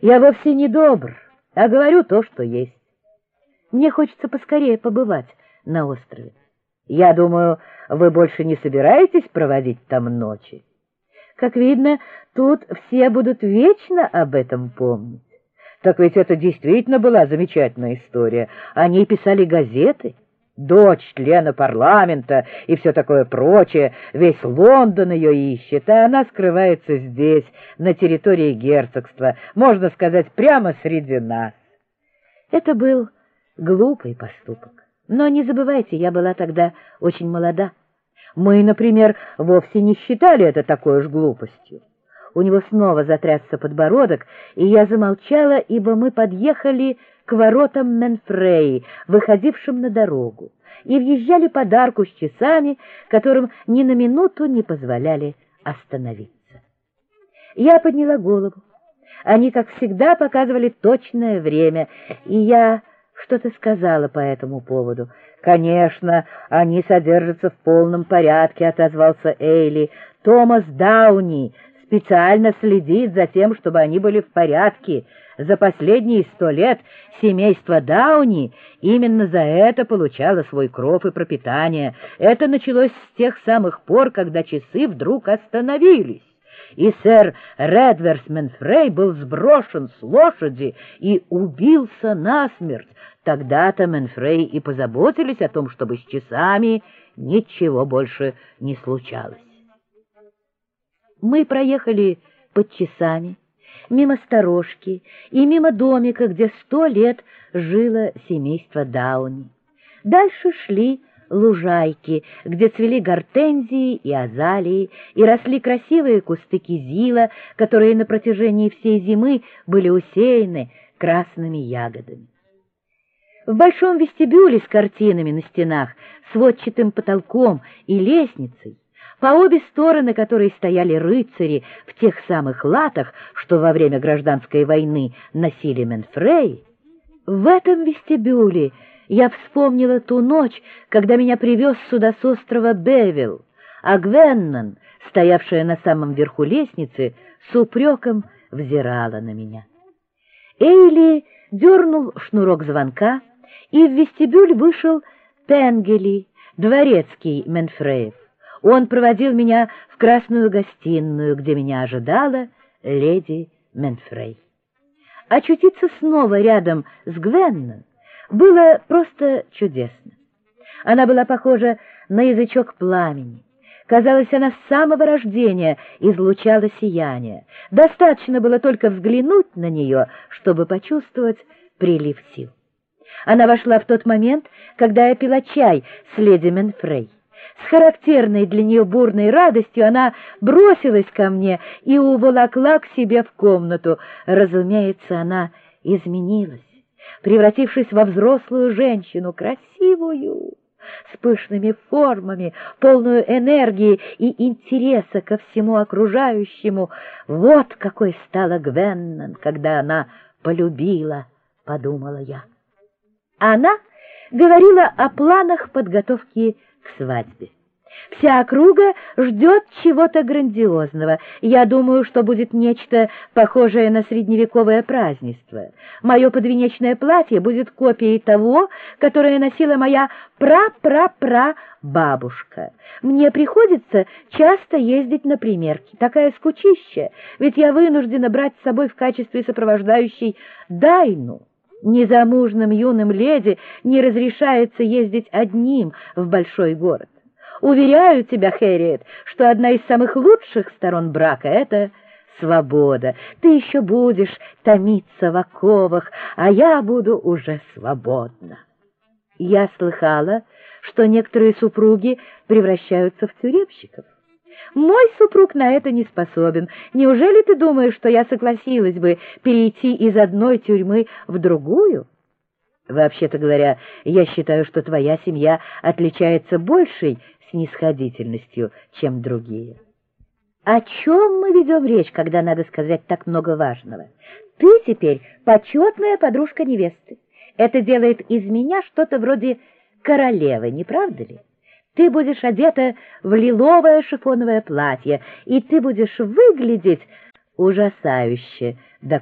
Я вовсе не добр, а говорю то, что есть. Мне хочется поскорее побывать на острове. Я думаю, вы больше не собираетесь проводить там ночи? Как видно, тут все будут вечно об этом помнить. Так ведь это действительно была замечательная история. О ней писали газеты. Дочь члена парламента и все такое прочее. Весь Лондон ее ищет, а она скрывается здесь, на территории герцогства, можно сказать, прямо среди нас. Это был глупый поступок. Но не забывайте, я была тогда очень молода. Мы, например, вовсе не считали это такой уж глупостью. У него снова затрясся подбородок, и я замолчала, ибо мы подъехали к воротам Менфреи, выходившим на дорогу, и въезжали под арку с часами, которым ни на минуту не позволяли остановиться. Я подняла голову. Они, как всегда, показывали точное время, и я что-то сказала по этому поводу. «Конечно, они содержатся в полном порядке», — отозвался Эйли. «Томас Дауни специально следит за тем, чтобы они были в порядке. За последние 100 лет семейство Дауни именно за это получало свой кров и пропитание. Это началось с тех самых пор, когда часы вдруг остановились. И сэр Редверс Менфрей был сброшен с лошади и убился насмерть. Тогда-то Менфрей и позаботились о том, чтобы с часами ничего больше не случалось». Мы проехали под часами, мимо сторожки и мимо домика, где 100 лет жило семейство Дауни. Дальше шли лужайки, где цвели гортензии и азалии, и росли красивые кусты кизила, которые на протяжении всей зимы были усеяны красными ягодами. В большом вестибюле с картинами на стенах, сводчатым потолком и лестницей, по обе стороны которой стояли рыцари в тех самых латах, что во время гражданской войны носили Менфреи, в этом вестибюле я вспомнила ту ночь, когда меня привез сюда с острова Бевил, а Гвеннон, стоявшая на самом верху лестницы, с упреком взирала на меня. Эйли дернул шнурок звонка, и в вестибюль вышел Пенгели, дворецкий Менфреев. Он проводил меня в красную гостиную, где меня ожидала леди Менфрей. Очутиться снова рядом с Гвеннон было просто чудесно. Она была похожа на язычок пламени. Казалось, она с самого рождения излучала сияние. Достаточно было только взглянуть на нее, чтобы почувствовать прилив сил. Она вошла в тот момент, когда я пила чай с леди Менфрей. С характерной для нее бурной радостью она бросилась ко мне и уволокла к себе в комнату. Разумеется, она изменилась, превратившись во взрослую женщину, красивую, с пышными формами, полную энергии и интереса ко всему окружающему. Вот какой стала Гвеннон, когда она полюбила, подумала я. Она говорила о планах подготовки к свадьбе. Вся округа ждет чего-то грандиозного. Я думаю, что будет нечто похожее на средневековое празднество. Мое подвенечное платье будет копией того, которое носила моя пра-пра-пра-бабушка. Мне приходится часто ездить на примерки. Такая скучища, ведь я вынуждена брать с собой в качестве сопровождающей Дайну. Незамужным юным леди не разрешается ездить одним в большой город. Уверяю тебя, Хэрриет, что одна из самых лучших сторон брака — это свобода. Ты еще будешь томиться в оковах, а я буду уже свободна. Я слыхала, что некоторые супруги превращаются в тюремщиков. Мой супруг на это не способен. Неужели ты думаешь, что я согласилась бы перейти из одной тюрьмы в другую? Вообще-то говоря, я считаю, что твоя семья отличается большей снисходительностью, чем другие. О чем мы ведем речь, когда надо сказать так много важного? Ты теперь почетная подружка невесты. Это делает из меня что-то вроде королевы, не правда ли? Ты будешь одета в лиловое шифоновое платье, и ты будешь выглядеть ужасающе,